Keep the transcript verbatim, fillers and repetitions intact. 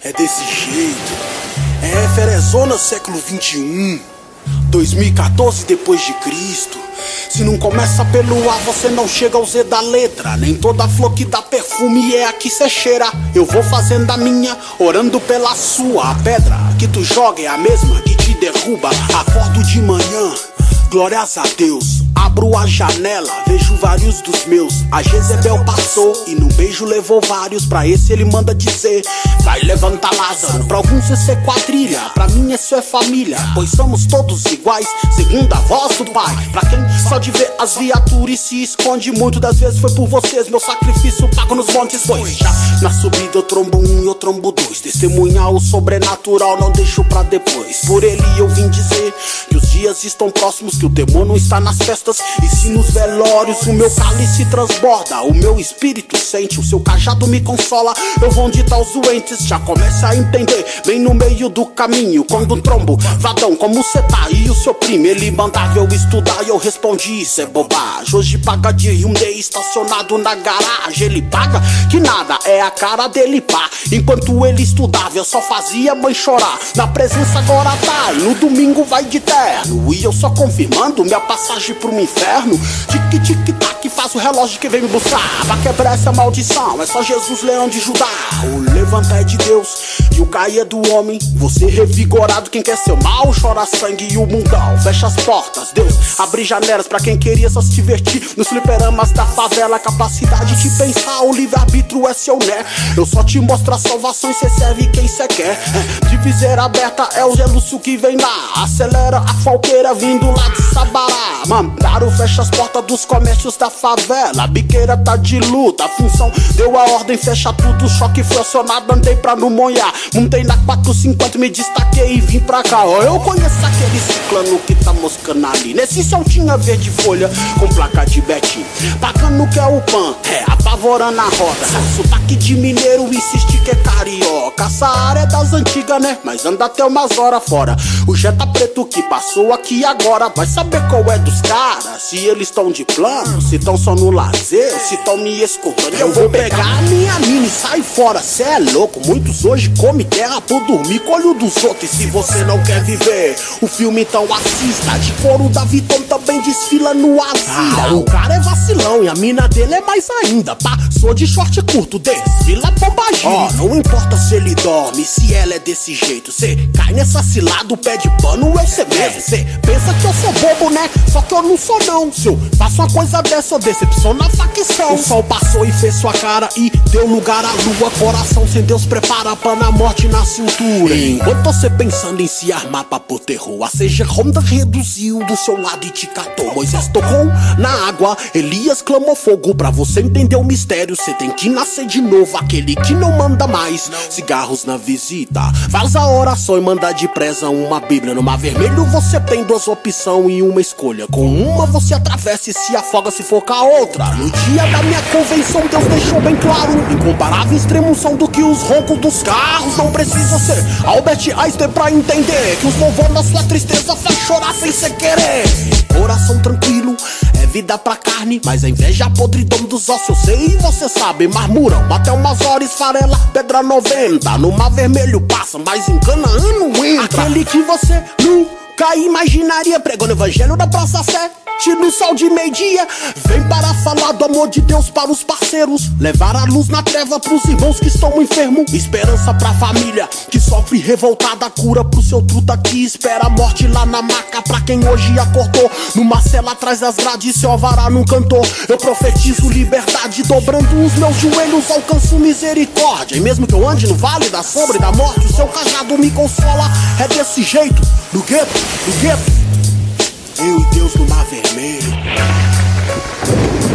É desse jeito. É Ferezona, século vinte e um, dois mil e quatorze depois de Cristo. Se não começa pelo A, você não chega ao Z da letra. Nem toda flor que dá perfume é a que cê cheira. Eu vou fazendo a minha, orando pela sua. A pedra que tu joga é a mesma que te derruba. Acordo de manhã, glórias a Deus. Abro a janela, vejo vários dos meus. A Jezebel passou e num beijo levou vários. Pra esse ele manda dizer: vai levantar Lázaro. Pra alguns isso é quadrilha, pra mim isso é família. Pois somos todos iguais, segundo a voz do Pai. Pra quem só de ver as viaturas e se esconde, muito das vezes foi por vocês meu sacrifício pago nos montes. Pois já na subida eu trombo um e eu trombo dois. Testemunhar o sobrenatural não deixo pra depois. Por ele eu vim dizer que os dias estão próximos, que o temor não está nas festas e sim nos velórios. O meu cálice transborda, o meu espírito sente, o seu cajado me consola. Eu vou onde tá os doentes, já começa a entender. Bem no meio do caminho, quando trombo Vadão, como cê tá? E o seu primo, ele mandava eu estudar e eu respondi: isso é bobagem. Hoje paga de Hyundai estacionado na garagem. Ele paga que nada, é a cara dele pá. Enquanto ele estudava eu só fazia mãe chorar. Na presença agora tá, e no domingo vai de terno. E eu só confirmando minha passagem pro inferno. Tic tic tac, faz o relógio que vem me buscar. Pra quebrar essa maldição é só Jesus, leão de Judá. O levantar é de Deus e o cair é do homem. Você revigorado, quem quer seu mal chora sangue e o mundão fecha as portas. Deus abre janelas pra quem queria só se divertir nos fliperamas da favela. Capacidade de pensar, o livre-arbítrio é seu, né? Eu só te mostro a salvação e cê serve quem cê quer. É, de viseira aberta é o gelúcio que vem lá. Acelera a falqueira vindo lá de Sabará. Mandaram fecha as portas dos comércios da favela. A biqueira tá de luta, a função deu a ordem, fecha tudo. Choque foi acionado, andei pra não monhar. Montei na quatrocentos e cinquenta, me destaquei e vim pra cá. Ó, eu conheço aquele ciclano que tá moscando ali. Nesse som tinha verde folha com placa de Betim. Pagando que é o pan, é, apavorando a roda. Sotaque de mineiro, insiste que é carioca. Essa área é das antigas, né? Mas anda até umas horas fora. O Jetta preto que passou aqui agora vai saber qual é dos caras. Se eles tão de plano, se tão só no lazer, se tão me escutando. Eu vou pegar a minha mina e sai fora. Cê é louco, muitos hoje comem terra por dormir com o olho dos outros. E se você não quer viver o filme, então assista. De couro da Vitão também desfila no asilo. Ah, o cara é vacilão e a mina dele é mais ainda. Passou de short curto, desfila bombagem. Ó, oh, não importa se ele dorme, se ela é desse jeito. Cê cai nessa cilada, o pé de pano é cê mesmo. Cê pensa que eu sou bobo, né? Só que eu não sou não. Se eu faço uma coisa dessa, eu decepciono a facção. O sol passou e fez sua cara e deu lugar à lua. Coração sem Deus prepara pra na morte na cintura. Enquanto você pensando em se armar pra pôr terror, a C G Honda reduziu do seu lado e te catou. Moisés tocou na água, Elias clamou fogo. Pra você entender o mistério, cê tem que nascer de novo. Aquele que não manda mais cigarros na visita, faz a oração e manda depressa uma bíblia. No mar vermelho você tem duas opções e uma escolha. Com uma você atravessa e se afoga se for com a outra. No dia da minha convenção Deus deixou bem claro: incomparável extremoção do que os roncos dos carros. Não precisa ser Albert Einstein pra entender que os louvor na sua tristeza faz chorar sem cê querer. Coração tranquilo é vida pra carne, mas a inveja é a podridão dos ossos. Eu sei e você sabe, marmuram até umas horas, farela, pedra noventa. No mar vermelho passa, mas em Canaã não entra. Aquele que você nunca imaginaria, pregando o evangelho da Praça Sé no sol de meio-dia, vem para falar do amor de Deus para os parceiros, levar a luz na treva pros irmãos que estão enfermos, esperança pra família que sofre revoltada, cura pro seu truta que espera a morte lá na maca. Pra quem hoje acordou numa cela atrás das grades, seu alvará não cantou. Eu profetizo liberdade, dobrando os meus joelhos alcanço misericórdia. E mesmo que eu ande no vale da sombra e da morte, o seu cajado me consola. É desse jeito, no gueto, no gueto, eu e Deus no mar vermelho.